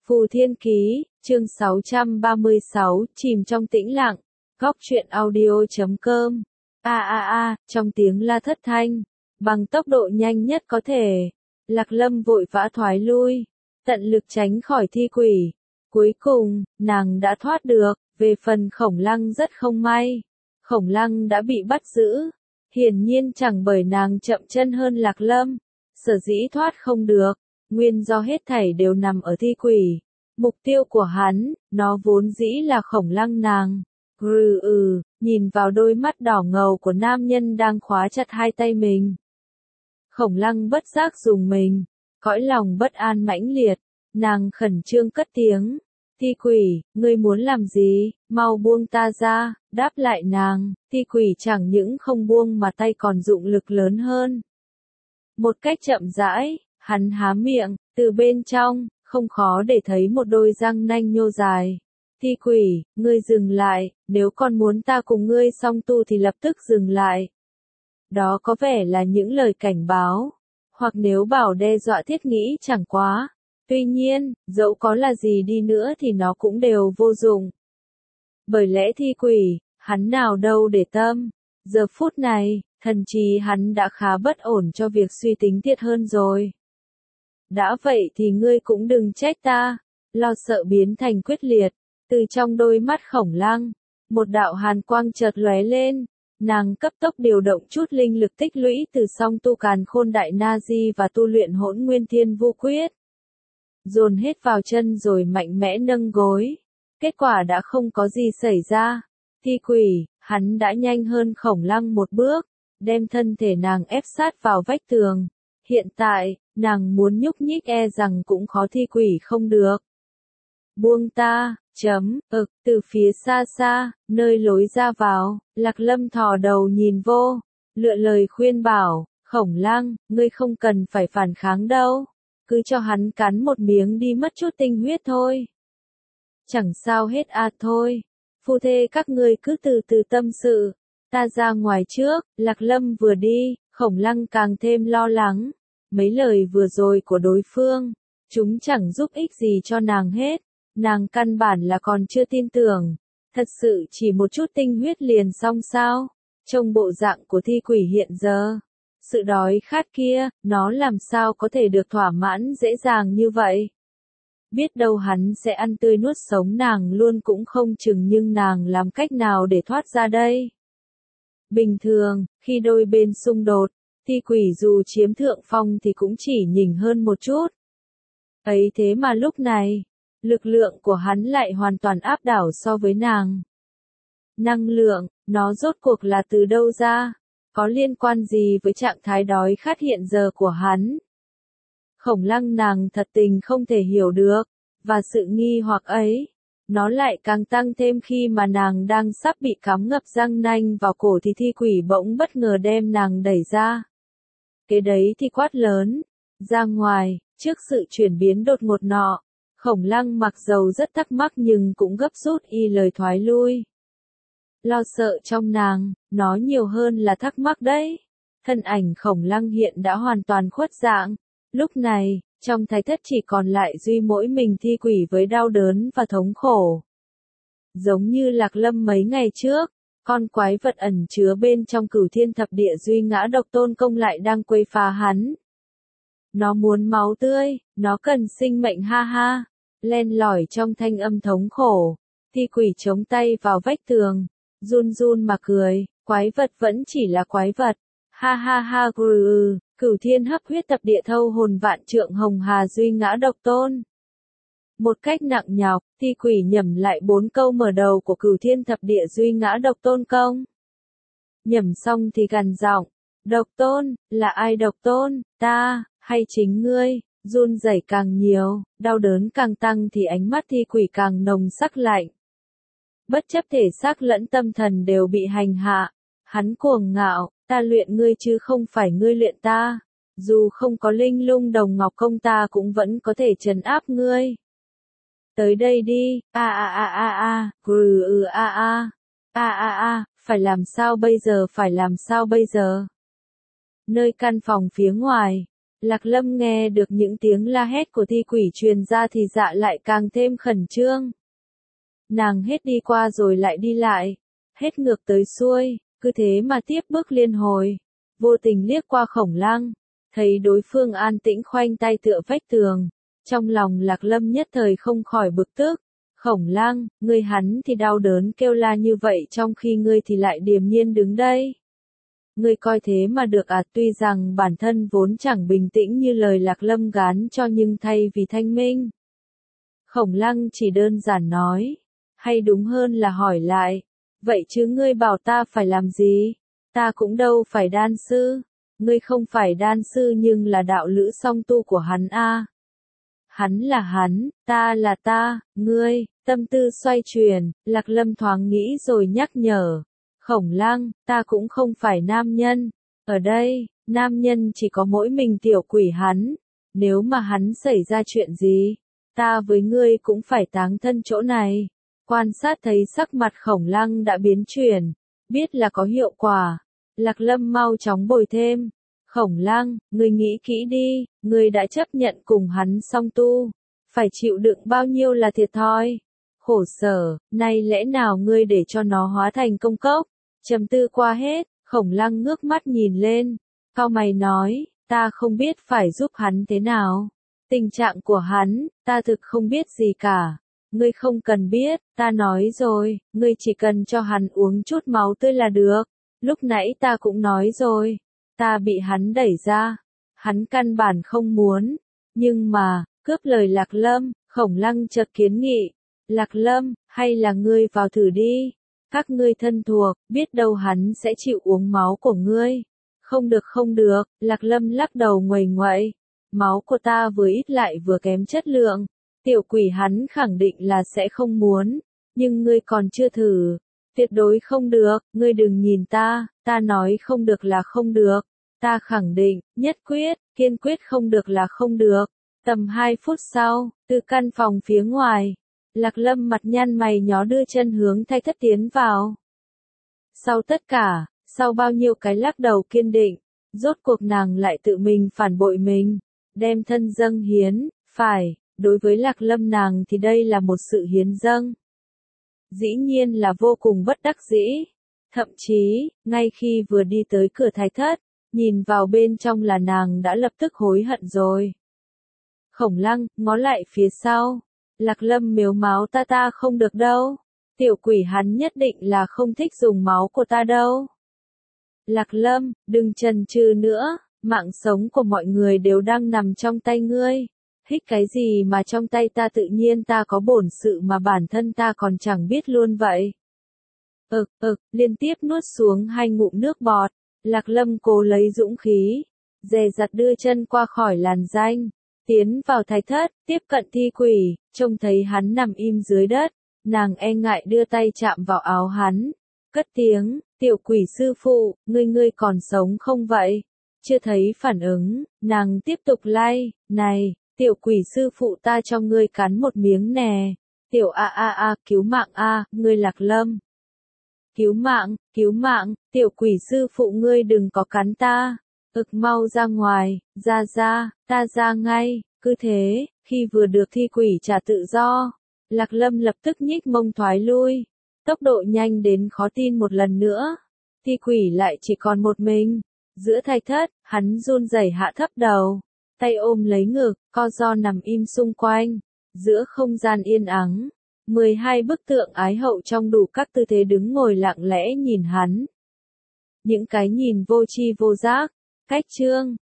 Phù Thiên Ký, chương 636, chìm trong tĩnh lặng. Góc truyện audio.com. Trong tiếng la thất thanh, bằng tốc độ nhanh nhất có thể, Lạc Lâm vội vã thoái lui, tận lực tránh khỏi thi quỷ. Cuối cùng, nàng đã thoát được. Về phần Khổng Lăng rất không may. Khổng Lăng đã bị bắt giữ. Hiển nhiên chẳng bởi nàng chậm chân hơn Lạc Lâm, sở dĩ thoát không được, nguyên do hết thảy đều nằm ở thi quỷ. Mục tiêu của hắn, nó vốn dĩ là Khổng Lăng nàng. Nhìn vào đôi mắt đỏ ngầu của nam nhân đang khóa chặt hai tay mình. Khổng Lăng bất giác dùng mình, cõi lòng bất an mãnh liệt, nàng khẩn trương cất tiếng. Thi quỷ, ngươi muốn làm gì, mau buông ta ra, đáp lại nàng. Thi quỷ chẳng những không buông mà tay còn dụng lực lớn hơn. Một cách chậm rãi, hắn há miệng, từ bên trong, không khó để thấy một đôi răng nanh nhô dài. Thi quỷ, ngươi dừng lại, nếu con muốn ta cùng ngươi song tu thì lập tức dừng lại. Đó có vẻ là những lời cảnh báo, hoặc nếu bảo đe dọa thiết nghĩ chẳng quá. Tuy nhiên, dẫu có là gì đi nữa thì nó cũng đều vô dụng. Bởi lẽ thi quỷ, hắn nào đâu để tâm. Giờ phút này, thần trí hắn đã khá bất ổn cho việc suy tính thiệt hơn rồi. Đã vậy thì ngươi cũng đừng trách ta. Lo sợ biến thành quyết liệt. Từ trong đôi mắt Khổng Lăng, một đạo hàn quang chợt lóe lên. Nàng cấp tốc điều động chút linh lực tích lũy từ song tu càn khôn đại na di và tu luyện hỗn nguyên thiên vu quyết. Dồn hết vào chân rồi mạnh mẽ nâng gối. Kết quả đã không có gì xảy ra. Thi quỷ, hắn đã nhanh hơn Khổng Lăng một bước, đem thân thể nàng ép sát vào vách tường. Hiện tại, nàng muốn nhúc nhích e rằng cũng khó. Thi quỷ không được. Buông ta, từ phía xa xa, nơi lối ra vào, Lạc Lâm thò đầu nhìn vô, lựa lời khuyên bảo, Khổng Lăng, ngươi không cần phải phản kháng đâu. Cứ cho hắn cắn một miếng đi mất chút tinh huyết thôi. Chẳng sao hết thôi. Phu thê các ngươi cứ từ từ tâm sự. Ta ra ngoài trước. Lạc Lâm vừa đi, Khổng Lăng càng thêm lo lắng. Mấy lời vừa rồi của đối phương, chúng chẳng giúp ích gì cho nàng hết. Nàng căn bản là còn chưa tin tưởng. Thật sự chỉ một chút tinh huyết liền xong sao? Trông bộ dạng của thi quỷ hiện giờ, sự đói khát kia, nó làm sao có thể được thỏa mãn dễ dàng như vậy? Biết đâu hắn sẽ ăn tươi nuốt sống nàng luôn cũng không chừng, nhưng nàng làm cách nào để thoát ra đây? Bình thường, khi đôi bên xung đột, thi quỷ dù chiếm thượng phong thì cũng chỉ nhỉnh hơn một chút. Ấy thế mà lúc này, lực lượng của hắn lại hoàn toàn áp đảo so với nàng. Năng lượng, nó rốt cuộc là từ đâu ra? Có liên quan gì với trạng thái đói khát hiện giờ của hắn? Khổng Lăng nàng thật tình không thể hiểu được, và sự nghi hoặc ấy, nó lại càng tăng thêm khi mà nàng đang sắp bị cắm ngập răng nanh vào cổ thì thi quỷ bỗng bất ngờ đem nàng đẩy ra. Kế đấy thì quát lớn, ra ngoài. Trước sự chuyển biến đột ngột nọ, Khổng Lăng mặc dầu rất thắc mắc nhưng cũng gấp rút y lời thoái lui. Lo sợ trong nàng, nó nhiều hơn là thắc mắc đấy. Thân ảnh Khổng Lăng hiện đã hoàn toàn khuất dạng. Lúc này, trong thái thất chỉ còn lại duy mỗi mình thi quỷ với đau đớn và thống khổ. Giống như Lạc Lâm mấy ngày trước, con quái vật ẩn chứa bên trong Cửu Thiên Thập Địa Duy Ngã Độc Tôn Công lại đang quấy phá hắn. Nó muốn máu tươi, nó cần sinh mệnh ha. Len lỏi trong thanh âm thống khổ, thi quỷ chống tay vào vách tường, run run mà cười, quái vật vẫn chỉ là quái vật. Ha, Cửu Thiên Hấp Huyết Tập Địa Thâu Hồn Vạn Trượng Hồng Hà Duy Ngã Độc Tôn. Một cách nặng nhọc, thi quỷ nhẩm lại 4 câu mở đầu của Cửu Thiên Thập Địa Duy Ngã Độc Tôn Công. Nhẩm xong thì gằn giọng, Độc Tôn, là ai Độc Tôn, ta, hay chính ngươi? Run rẩy càng nhiều, đau đớn càng tăng thì ánh mắt thi quỷ càng nồng sắc lạnh. Bất chấp thể xác lẫn tâm thần đều bị hành hạ, hắn cuồng ngạo, ta luyện ngươi chứ không phải ngươi luyện ta. Dù không có linh lung đồng ngọc công ta cũng vẫn có thể trấn áp ngươi. Tới đây đi, phải làm sao bây giờ? Nơi căn phòng phía ngoài, Lạc Lâm nghe được những tiếng la hét của thi quỷ truyền ra thì dạ lại càng thêm khẩn trương. Nàng hết đi qua rồi lại đi lại, hết ngược tới xuôi, cứ thế mà tiếp bước liên hồi. Vô tình liếc qua Khổng Lăng, thấy đối phương an tĩnh khoanh tay tựa vách tường. Trong lòng Lạc Lâm nhất thời không khỏi bực tức. Khổng Lăng, ngươi hắn thì đau đớn kêu la như vậy trong khi ngươi thì lại điềm nhiên đứng đây. Ngươi coi thế mà được à? Tuy rằng bản thân vốn chẳng bình tĩnh như lời Lạc Lâm gán cho, nhưng thay vì thanh minh, Khổng Lăng chỉ đơn giản nói, hay đúng hơn là hỏi lại, vậy chứ ngươi bảo ta phải làm gì? Ta cũng đâu phải đan sư, ngươi không phải đan sư nhưng là đạo lữ song tu của hắn a. Hắn là hắn, ta là ta, ngươi, tâm tư xoay chuyển, Lạc Lâm thoáng nghĩ rồi nhắc nhở. Khổng Lăng, ta cũng không phải nam nhân. Ở đây, nam nhân chỉ có mỗi mình tiểu quỷ hắn. Nếu mà hắn xảy ra chuyện gì, ta với ngươi cũng phải táng thân chỗ này. Quan sát thấy sắc mặt Khổng Lăng đã biến chuyển, biết là có hiệu quả. Lạc Lâm mau chóng bồi thêm. Khổng Lăng, ngươi nghĩ kỹ đi, ngươi đã chấp nhận cùng hắn song tu, phải chịu đựng bao nhiêu là thiệt thòi, khổ sở, nay lẽ nào ngươi để cho nó hóa thành công cốc? Trầm tư qua hết, Khổng Lăng ngước mắt nhìn lên, cau mày nói, ta không biết phải giúp hắn thế nào. Tình trạng của hắn, ta thực không biết gì cả. Ngươi không cần biết, ta nói rồi, ngươi chỉ cần cho hắn uống chút máu tươi là được. Lúc nãy ta cũng nói rồi, ta bị hắn đẩy ra. Hắn căn bản không muốn. Nhưng mà, cướp lời Lạc Lâm, Khổng Lăng chợt kiến nghị. Lạc Lâm, hay là ngươi vào thử đi. Các ngươi thân thuộc, biết đâu hắn sẽ chịu uống máu của ngươi. Không được không được, Lạc Lâm lắc đầu nguầy nguậy. Máu của ta vừa ít lại vừa kém chất lượng. Tiểu quỷ hắn khẳng định là sẽ không muốn. Nhưng ngươi còn chưa thử. Tuyệt đối không được, ngươi đừng nhìn ta nói không được là không được. Ta khẳng định, nhất quyết, kiên quyết không được là không được. Tầm 2 phút sau, từ căn phòng phía ngoài, Lạc Lâm mặt nhăn mày nhó đưa chân hướng Thạch Thất tiến vào. Sau tất cả, sau bao nhiêu cái lắc đầu kiên định, rốt cuộc nàng lại tự mình phản bội mình, đem thân dâng hiến, phải, đối với Lạc Lâm nàng thì đây là một sự hiến dâng. Dĩ nhiên là vô cùng bất đắc dĩ. Thậm chí, ngay khi vừa đi tới cửa Thạch Thất, nhìn vào bên trong là nàng đã lập tức hối hận rồi. Khổng Lăng, ngó lại phía sau. Lạc Lâm mếu máu ta không được đâu. Tiểu quỷ hắn nhất định là không thích dùng máu của ta đâu. Lạc Lâm, đừng chần chừ nữa, mạng sống của mọi người đều đang nằm trong tay ngươi. Hích cái gì mà trong tay ta, tự nhiên ta có bổn sự mà bản thân ta còn chẳng biết luôn vậy. Liên tiếp nuốt xuống 2 ngụm nước bọt, Lạc Lâm cố lấy dũng khí, dè dặt đưa chân qua khỏi làn danh, tiến vào Thạch Thất, tiếp cận thi quỷ, trông thấy hắn nằm im dưới đất, nàng e ngại đưa tay chạm vào áo hắn, cất tiếng, tiểu quỷ sư phụ, ngươi còn sống không vậy? Chưa thấy phản ứng, nàng tiếp tục lay, này, tiểu quỷ sư phụ ta cho ngươi cắn một miếng nè, tiểu cứu mạng ngươi Lạc Lâm. Cứu mạng, tiểu quỷ sư phụ ngươi đừng có cắn ta, mau ra ngoài, ta ra ngay, cứ thế, khi vừa được thi quỷ trả tự do, Lạc Lâm lập tức nhích mông thoái lui, tốc độ nhanh đến khó tin. Một lần nữa, thi quỷ lại chỉ còn một mình, giữa Thạch Thất, hắn run rẩy hạ thấp đầu, tay ôm lấy ngực, co ro nằm im xung quanh, giữa không gian yên ắng. 12 bức tượng ái hậu trong đủ các tư thế đứng ngồi lặng lẽ nhìn hắn. Những cái nhìn vô tri vô giác. Cách chương